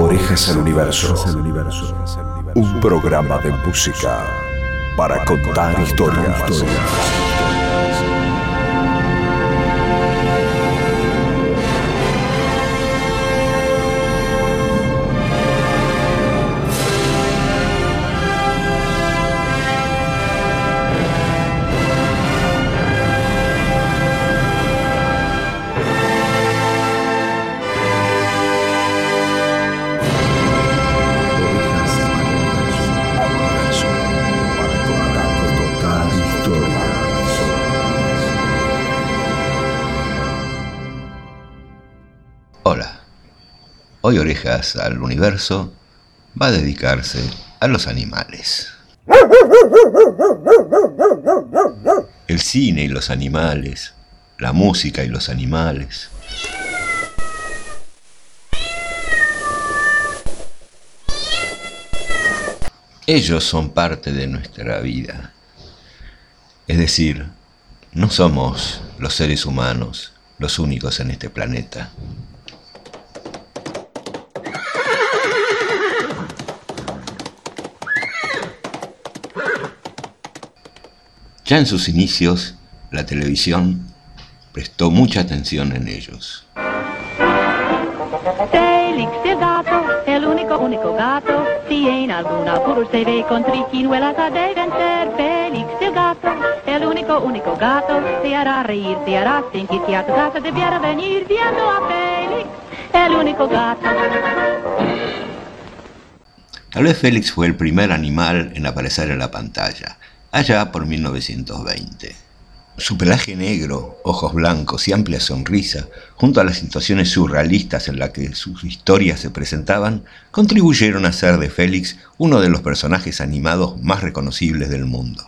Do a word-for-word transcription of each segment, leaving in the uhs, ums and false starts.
Orejas al Universo. Un programa de música para contar historias. Hola, hoy Orejas al Universo va a dedicarse a los animales. El cine y los animales, la música y los animales. Ellos son parte de nuestra vida. Es decir, no somos los seres humanos los únicos en este planeta. Ya en sus inicios, la televisión prestó mucha atención en ellos. Felix el gato, el único, único gato. Si en algún apuro se ve con triquiñuelas ha de vencer. Felix el gato, el único, único gato. Te hará reír, te hará sentir que a tu casa debiera venir viendo a Felix, el único gato. Tal vez Félix fue el primer animal en aparecer en la pantalla, allá por mil novecientos veinte. Su pelaje negro, ojos blancos y amplia sonrisa, junto a las situaciones surrealistas en las que sus historias se presentaban, contribuyeron a hacer de Félix uno de los personajes animados más reconocibles del mundo.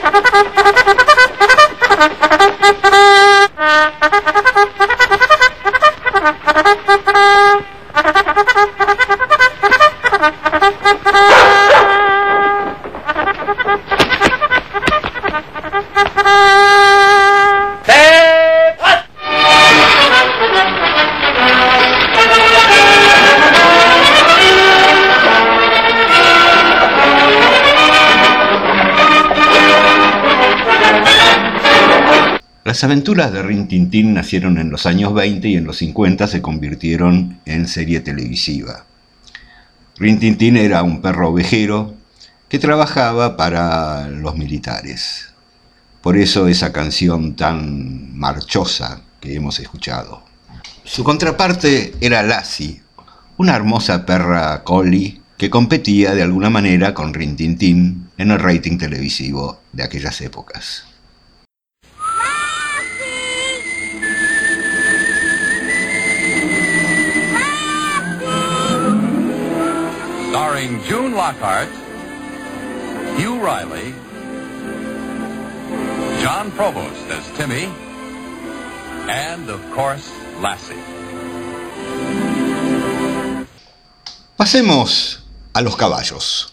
Las aventuras de Rin Tin Tin nacieron en los años veinte y en los cincuenta se convirtieron en serie televisiva. Rin Tin Tin era un perro ovejero que trabajaba para los militares. Por eso esa canción tan marchosa que hemos escuchado. Su contraparte era Lassie, una hermosa perra collie que competía de alguna manera con Rin Tin Tin en el rating televisivo de aquellas épocas. Starring June Lockhart, Hugh Riley, John Provost as Timmy, and, of course, Lassie. Pasemos a los caballos.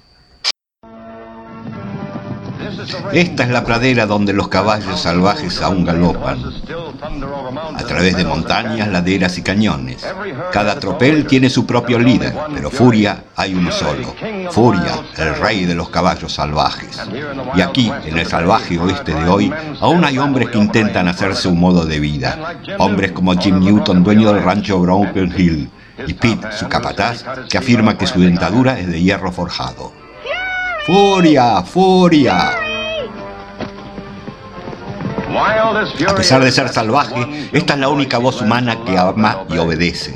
Esta es la pradera donde los caballos salvajes aún galopan, a través de montañas, laderas y cañones. Cada tropel tiene su propio líder, pero Furia hay uno solo. Furia, el rey de los caballos salvajes. Y aquí, en el salvaje oeste de hoy, aún hay hombres que intentan hacerse un modo de vida. Hombres como Jim Newton, dueño del rancho Broken Hill, y Pete, su capataz, que afirma que su dentadura es de hierro forjado. ¡Furia! ¡Furia! A pesar de ser salvaje, esta es la única voz humana que ama y obedece.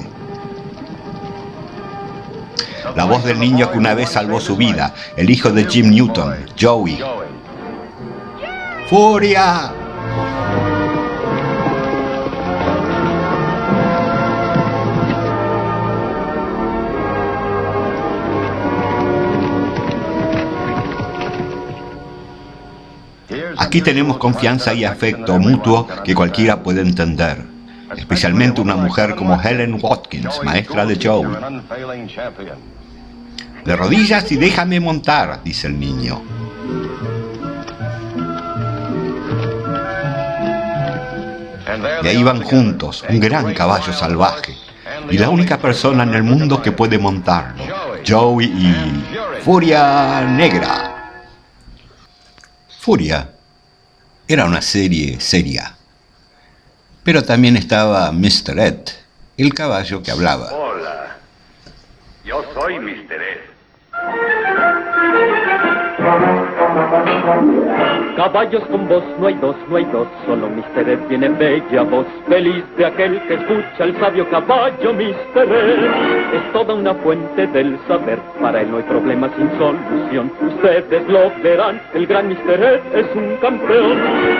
La voz del niño que una vez salvó su vida, el hijo de Jim Newton, Joey. ¡Furia! Aquí tenemos confianza y afecto mutuo que cualquiera puede entender, especialmente una mujer como Helen Watkins, maestra de Joey. De rodillas y déjame montar, dice el niño. Y ahí van juntos, un gran caballo salvaje, y la única persona en el mundo que puede montarlo, Joey y Furia Negra. Furia era una serie seria, pero también estaba mister Ed, el caballo que hablaba. Hola, yo soy mister Ed. Caballos con voz, no hay dos, no hay dos, solo mister Ed tiene bella voz, feliz de aquel que escucha el sabio caballo mister Ed. Es toda una fuente del saber, para él no hay problema sin solución. Ustedes lo verán, el gran mister Ed es un campeón.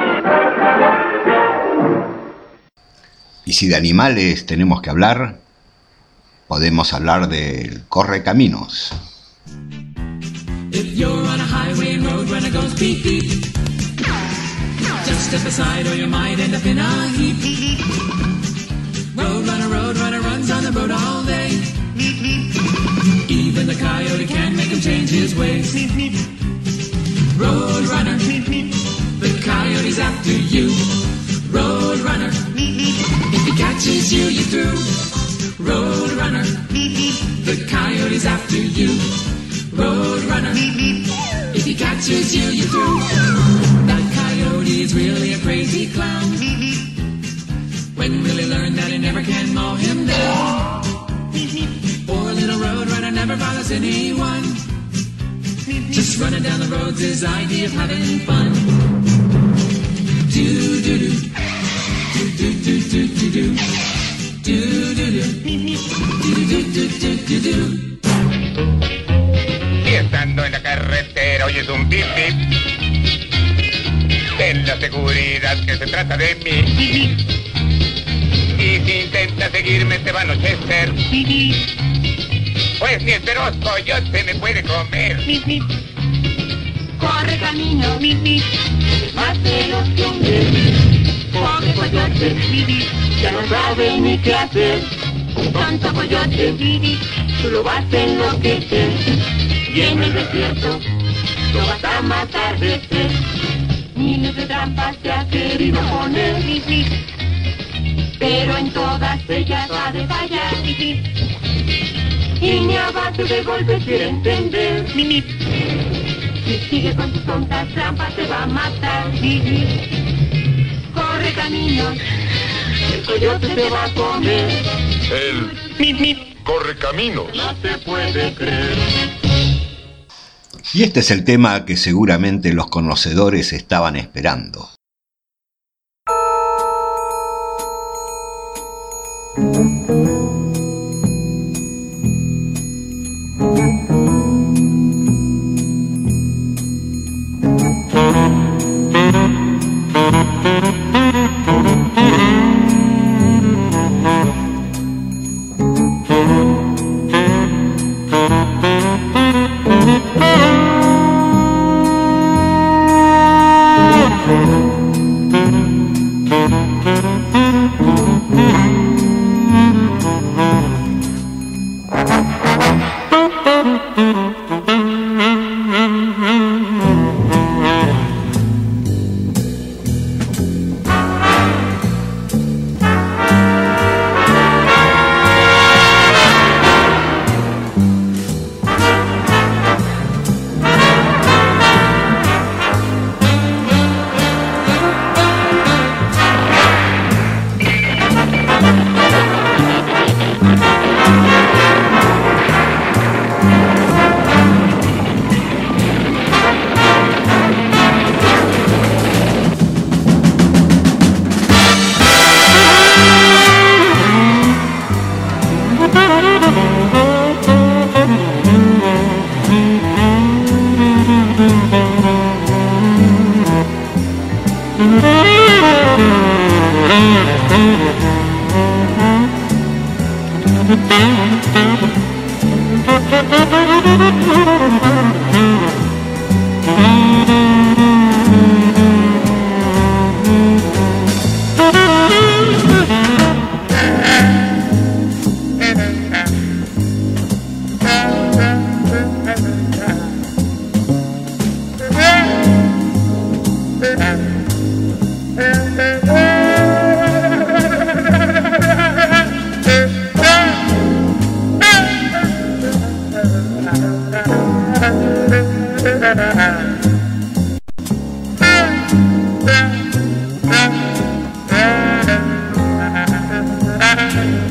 Y si de animales tenemos que hablar, podemos hablar del correcaminos. If you're on a highway and road runner goes beep beep, just step aside or you might end up in a heap. Road runner, road runner runs on the road all day. Even the coyote can't make him change his ways. Road runner, the coyote's after you. Road runner, if he catches you, you're through. Road runner, the coyote's after you. Road runner, if he catches you, you're through. That coyote is really a crazy clown. When will he learn that he never can mow him down? Poor little road runner never bothers anyone. Just running down the road's his idea of having fun. Do do do, do do do do do do, do do do, do do do do do do. Estando en la carretera oyes un bip bip. Ten la seguridad que se trata de mí. Y si intentas seguirme te va a anochecer. Pues ni el feroz coyote me puede comer. Corre camino, más veloz que un bebé. Pobre coyote, ya no sabe ni qué hacer. Tonto coyote, tú lo vas a enloquecer. Y en el desierto lo vas a matar de sed. Miles de trampas te ha querido poner, pero en todas ellas ha de fallar. Y ni a base de golpes quiere entender. Si sigue con tus tontas trampas te va a matar. Corre caminos, el coyote te va a comer. El correcaminos. No se puede creer. Y este es el tema que seguramente los conocedores estaban esperando.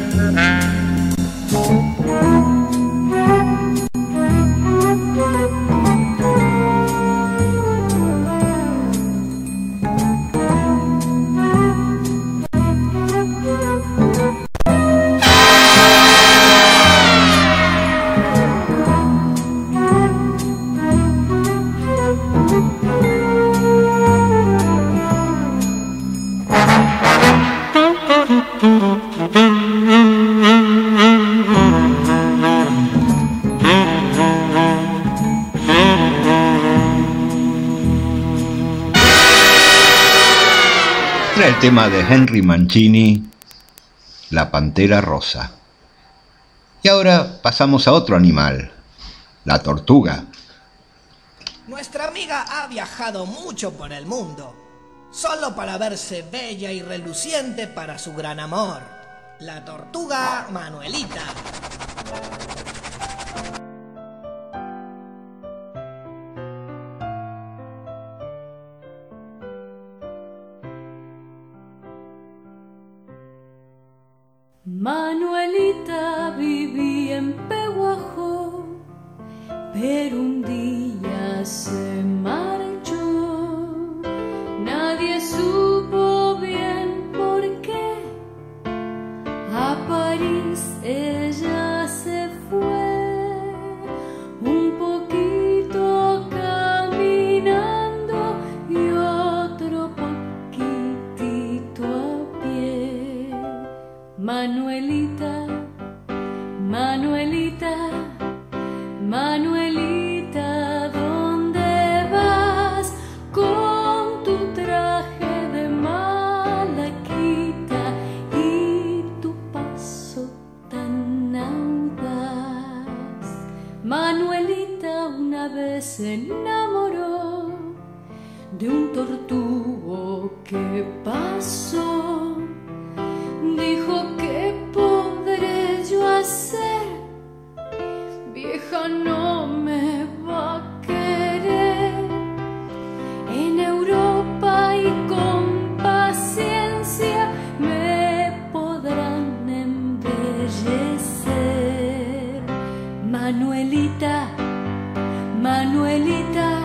El tema de Henry Mancini, La Pantera Rosa. Y ahora pasamos a otro animal, la tortuga. Nuestra amiga ha viajado mucho por el mundo, solo para verse bella y reluciente para su gran amor, la tortuga Manuelita. Manuelita vivía en Peguajó, pero un día se marchó. Nadie supo bien por qué. A París ella se fue, un poquito caminando y otro poquitito a pie. Manuelita, Manuelita, Manuelita, ¿dónde vas con tu traje de malaquita y tu paso tan audaz? Manuelita una vez se enamoró de un tortugo que pasó. Dijo, ¿qué podré yo hacer? Vieja no me va a querer. En Europa y con paciencia me podrán embellecer. Manuelita, Manuelita,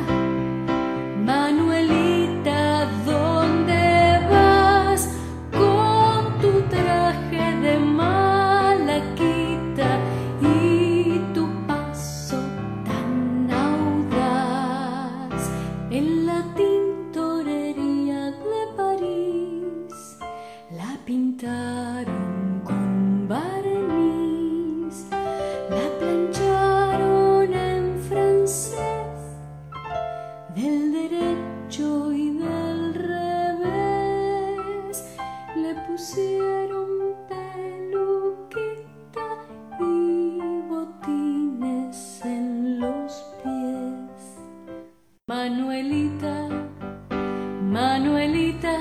Manuelita, ¿dónde vas con tu traje de malaquita y tu paso tan audaz? En la tintorería de París la pintaron con barniz, la plancharon en francés, del derecho y del revés, le pusieron peluquita y botines en los pies. Manuelita, Manuelita,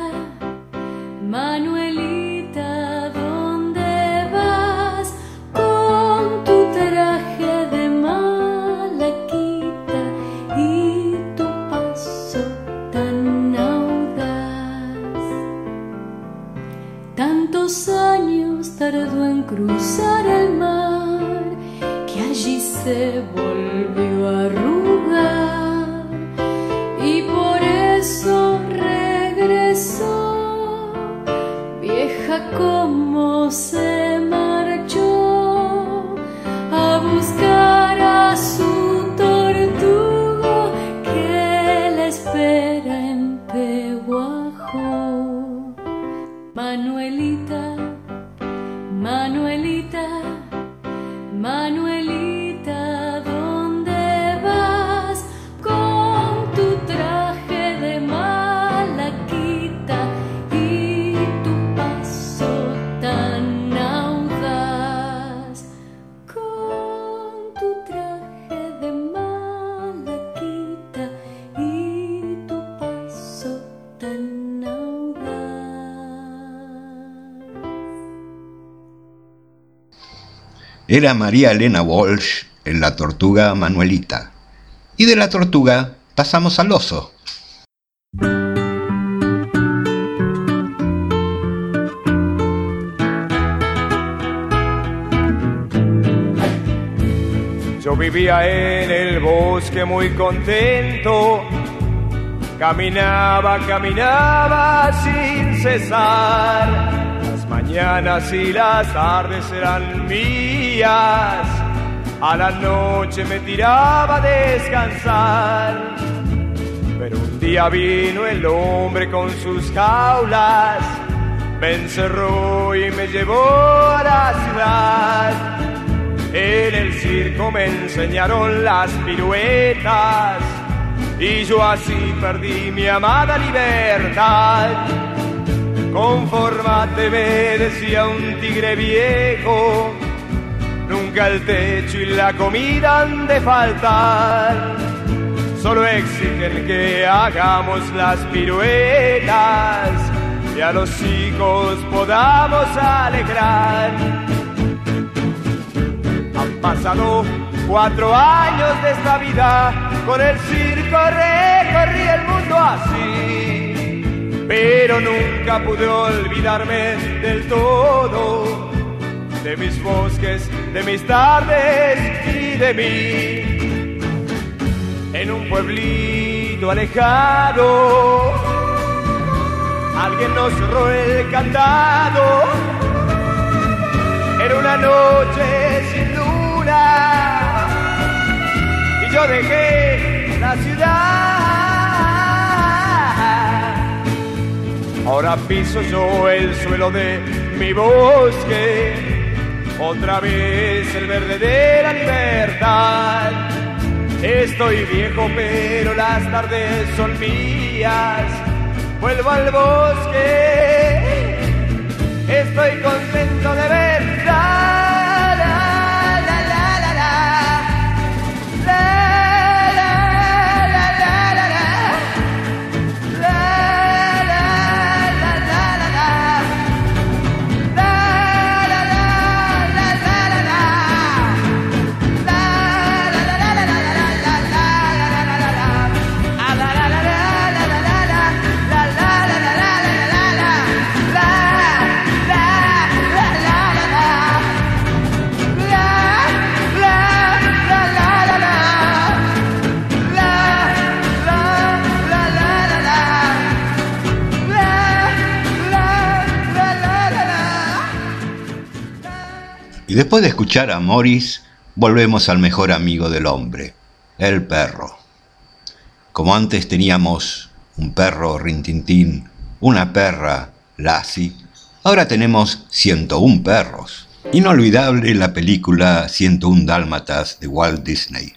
Manuelita, ¿dónde vas con tu traje de malaquita y tu paso tan audaz? Tantos años tardó en cruzar el mar que allí se volvió a arrugar y por eso regresó, vieja como se marchó a buscar a su tortugo que la espera en Peguajó. Manuelita, Manuelita, Manuelita, ¿dónde vas con tu traje de malaquita y tu paso tan audaz? Con tu traje de malaquita y tu paso tan audaz. Era María Elena Walsh en La Tortuga Manuelita. Y de la tortuga pasamos al oso. Yo vivía en el bosque muy contento, caminaba, caminaba sin cesar. Las mañanas y las tardes eran mías, a la noche me tiraba a descansar. Pero un día vino el hombre con sus jaulas, me encerró y me llevó a la ciudad. En el circo me enseñaron las piruetas y yo así perdí mi amada libertad. Confórmate, me decía un tigre viejo, nunca el techo y la comida han de faltar. Solo exigen que hagamos las piruetas y a los hijos podamos alegrar. Han pasado cuatro años de esta vida, con el circo recorrí el mundo así, pero nunca pude olvidarme del todo, de mis bosques, de mis tardes y de mí. En un pueblito alejado, alguien nos cerró el candado. Era una noche sin luna y yo dejé la ciudad. Ahora piso yo el suelo de mi bosque, otra vez el verde de la libertad. Estoy viejo pero las tardes son mías, vuelvo al bosque, estoy contento de ver. La, la, la, la, la, la, la, la, la, la, la, la, la, la, la, la. Y después de escuchar a Morris, volvemos al mejor amigo del hombre, el perro. Como antes teníamos un perro Rintintín, una perra Lassie, ahora tenemos ciento uno perros. Inolvidable la película ciento uno Dálmatas de Walt Disney.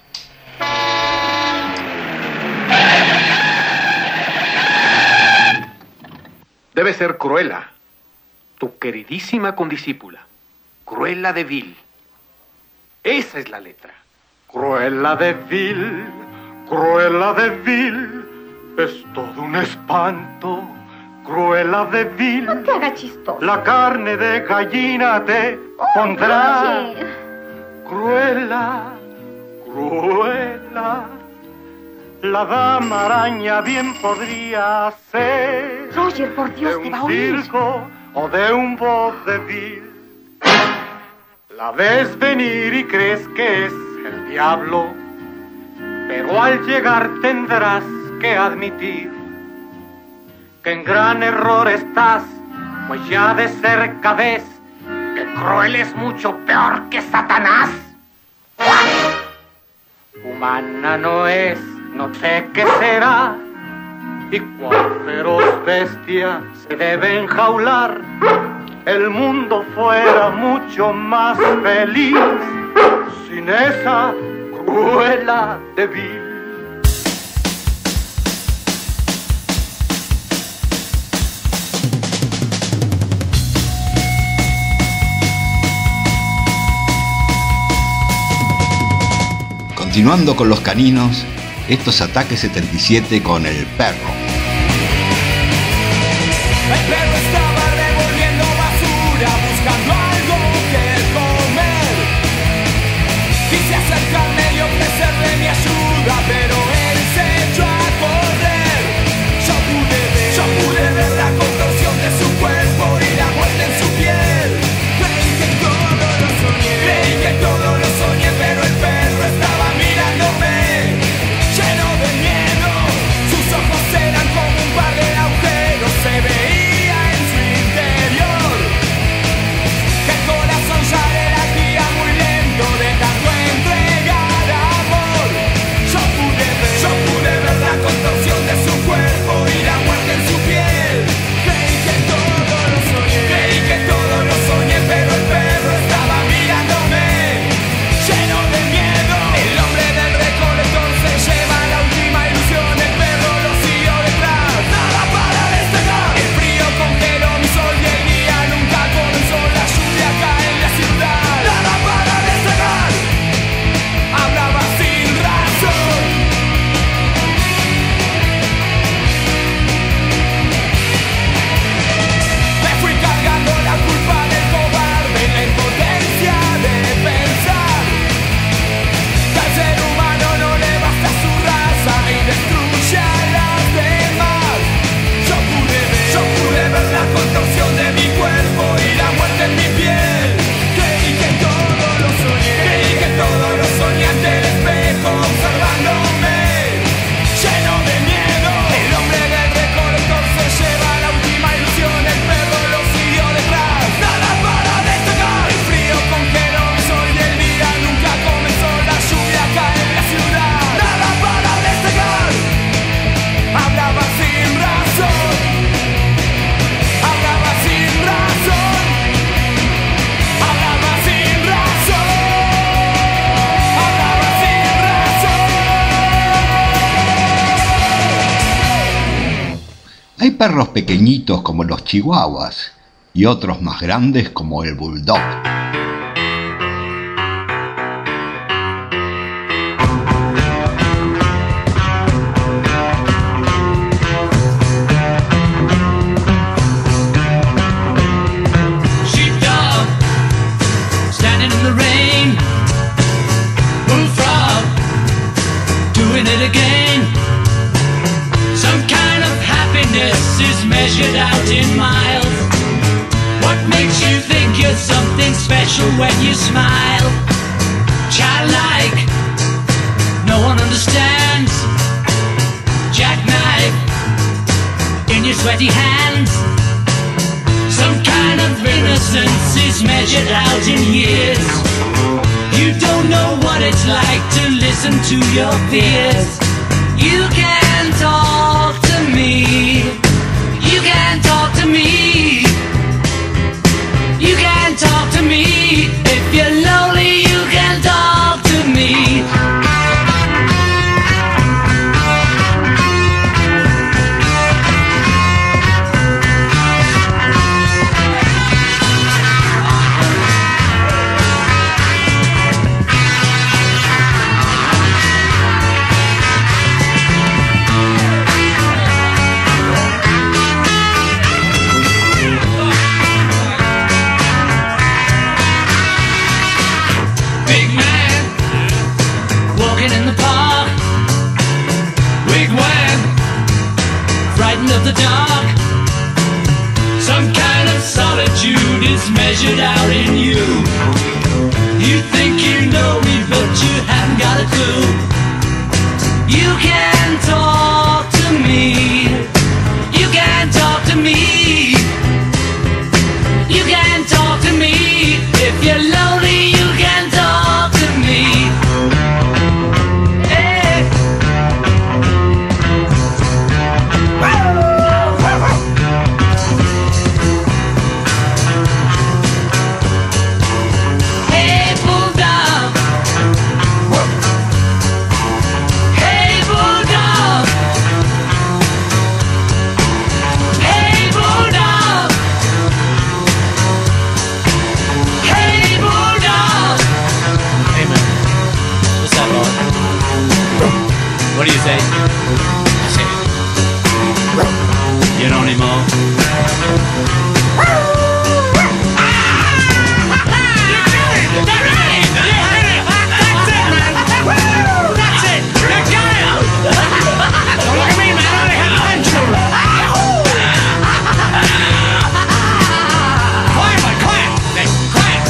Debe ser Cruella, tu queridísima condiscípula. Cruella de Vil. Esa es la letra. Cruella de Vil, Cruella de Vil, es todo un espanto. Cruella de Vil, no te hagas chistoso. La carne de gallina te oh, pondrá. Roger. Cruella, Cruella, la dama araña bien podría ser. Roger, por Dios, de te va a un oír. circo o de un vodevil. La ves venir y crees que es el diablo, pero al llegar tendrás que admitir que en gran error estás, pues ya de cerca ves que Cruella es mucho peor que Satanás. Humana no es, no sé qué será, y cuál feroz bestia se debe enjaular. El mundo fuera mucho más feliz sin esa Cruella de Vil. Continuando con los caninos, estos Ataque setenta y siete con el perro. El perro estaba revolviendo basura, buscando algo que comer. Quise acercarme y ofrecerle mi ayuda, pero él se echó a correr. Yo pude ver, yo pude ver la contorsión de su cuerpo y la muerte en su piel. Creí que todo lo soñé, creí que todo lo soñé, pero el perro está Hay perros pequeñitos como los chihuahuas y otros más grandes como el bulldog. Sheepdog, standing in the rain. Bullfrog, doing it again. Some kind of happiness is measured out in miles. What makes you think you're something special when you smile? Childlike, no one understands. Jackknife in your sweaty hands. Some kind of innocence is measured out in years. You don't know what it's like to listen to your fears. You can talk to me. You can talk to me. You can talk to me. If you're lonely, you can talk to me. Of the dark, some kind of solitude is measured out in you. You think you know me, but you haven't got a clue. You can talk to me. You can talk to me. You can talk to me. If you're lonely, you can talk to me. Hey. What do you say? I say it. You don't anymore. That's it! You got it! Don't look at me, man. I have control. Quiet, man, quiet! Hey, quiet!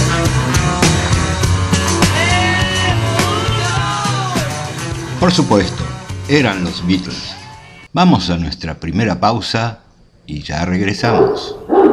Por supuesto, eran los Beatles. Vamos a nuestra primera pausa y ya regresamos.